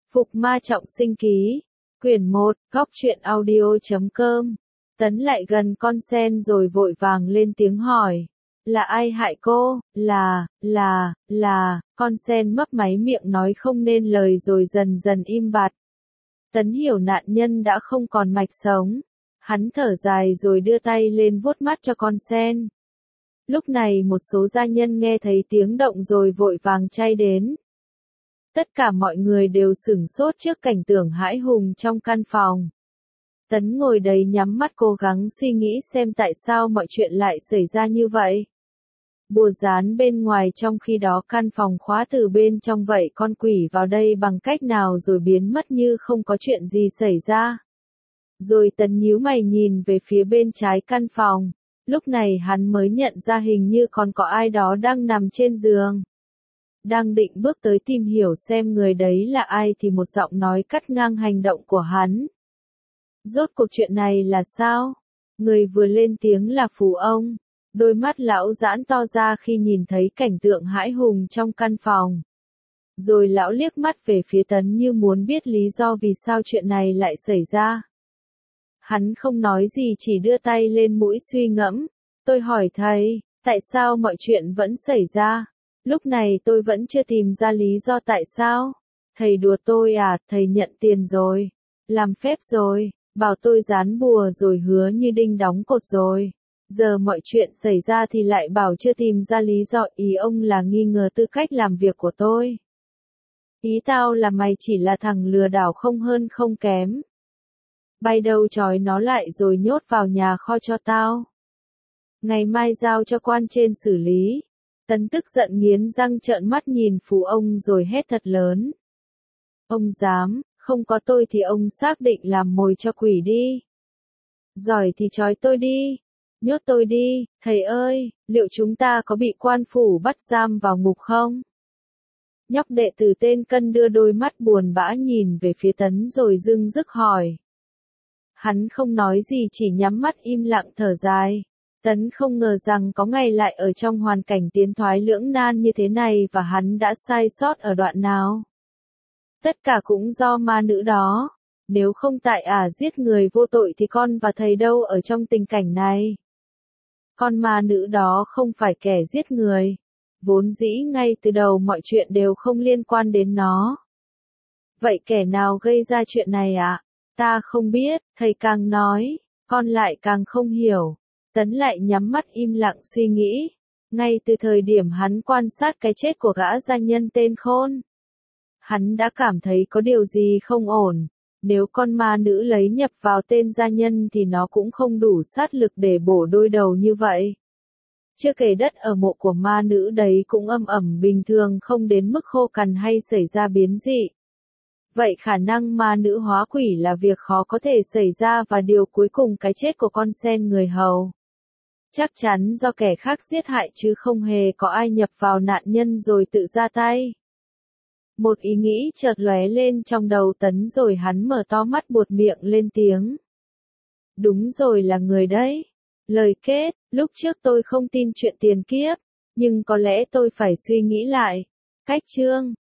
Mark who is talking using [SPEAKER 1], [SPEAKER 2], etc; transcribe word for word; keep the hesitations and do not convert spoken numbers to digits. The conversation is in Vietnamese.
[SPEAKER 1] Phục Ma Trọng Sinh Ký, quyển một, góc truyện audio.com. Tấn lại gần con sen rồi vội vàng lên tiếng hỏi. Là ai hại cô? Là, là, là, con sen mấp máy miệng nói không nên lời rồi dần dần im bặt. Tấn hiểu nạn nhân đã không còn mạch sống. Hắn thở dài rồi đưa tay lên vuốt mắt cho con sen. Lúc này một số gia nhân nghe thấy tiếng động rồi vội vàng chay đến. Tất cả mọi người đều sửng sốt trước cảnh tượng hãi hùng trong căn phòng. Tấn ngồi đấy nhắm mắt cố gắng suy nghĩ xem tại sao mọi chuyện lại xảy ra như vậy. Bùa dán bên ngoài trong khi đó căn phòng khóa từ bên trong vậy con quỷ vào đây bằng cách nào rồi biến mất như không có chuyện gì xảy ra. Rồi Tấn nhíu mày nhìn về phía bên trái căn phòng. Lúc này hắn mới nhận ra hình như còn có ai đó đang nằm trên giường. Đang định bước tới tìm hiểu xem người đấy là ai thì một giọng nói cắt ngang hành động của hắn. Rốt cuộc chuyện này là sao? Người vừa lên tiếng là Phù ông. Đôi mắt lão giãn to ra khi nhìn thấy cảnh tượng hãi hùng trong căn phòng. Rồi lão liếc mắt về phía Tấn như muốn biết lý do vì sao chuyện này lại xảy ra. Hắn không nói gì chỉ đưa tay lên mũi suy ngẫm. Tôi hỏi thầy, tại sao mọi chuyện vẫn xảy ra? Lúc này tôi vẫn chưa tìm ra lý do tại sao. Thầy đùa tôi à, thầy nhận tiền rồi. Làm phép rồi, bảo tôi dán bùa rồi hứa như đinh đóng cột rồi. Giờ mọi chuyện xảy ra thì lại bảo chưa tìm ra lý do, ý ông là nghi ngờ tư cách làm việc của tôi. Ý tao là mày chỉ là thằng lừa đảo không hơn không kém. Bay đâu trói nó lại rồi nhốt vào nhà kho cho tao. Ngày mai giao cho quan trên xử lý. Tấn tức giận nghiến răng trợn mắt nhìn Phù ông rồi hét thật lớn. Ông dám, không có tôi thì ông xác định làm mồi cho quỷ đi. Giỏi thì trói tôi đi. Nhốt tôi đi, thầy ơi, liệu chúng ta có bị quan phủ bắt giam vào ngục không? Nhóc đệ tử tên Cân đưa đôi mắt buồn bã nhìn về phía Tấn rồi dưng dứt hỏi. Hắn không nói gì chỉ nhắm mắt im lặng thở dài. Tấn không ngờ rằng có ngày lại ở trong hoàn cảnh tiến thoái lưỡng nan như thế này và hắn đã sai sót ở đoạn nào. Tất cả cũng do ma nữ đó. Nếu không tại ả à giết người vô tội thì con và thầy đâu ở trong tình cảnh này. Con ma nữ đó không phải kẻ giết người. Vốn dĩ ngay từ đầu mọi chuyện đều không liên quan đến nó. Vậy kẻ nào gây ra chuyện này ạ? À? Ta không biết, thầy càng nói, con lại càng không hiểu. Tấn lại nhắm mắt im lặng suy nghĩ. Ngay từ thời điểm hắn quan sát cái chết của gã gia nhân tên Khôn. Hắn đã cảm thấy có điều gì không ổn. Nếu con ma nữ lấy nhập vào tên gia nhân thì nó cũng không đủ sát lực để bổ đôi đầu như vậy. Chưa kể đất ở mộ của ma nữ đấy cũng âm ẩm bình thường không đến mức khô cằn hay xảy ra biến dị. Vậy khả năng ma nữ hóa quỷ là việc khó có thể xảy ra và điều cuối cùng cái chết của con sen người hầu. Chắc chắn do kẻ khác giết hại chứ không hề có ai nhập vào nạn nhân rồi tự ra tay. Một ý nghĩ chợt lóe lên trong đầu Tấn rồi hắn mở to mắt buột miệng lên tiếng. Đúng rồi là người đấy. Lời kết, lúc trước tôi không tin chuyện tiền kiếp, nhưng có lẽ tôi phải suy nghĩ lại. Cách chương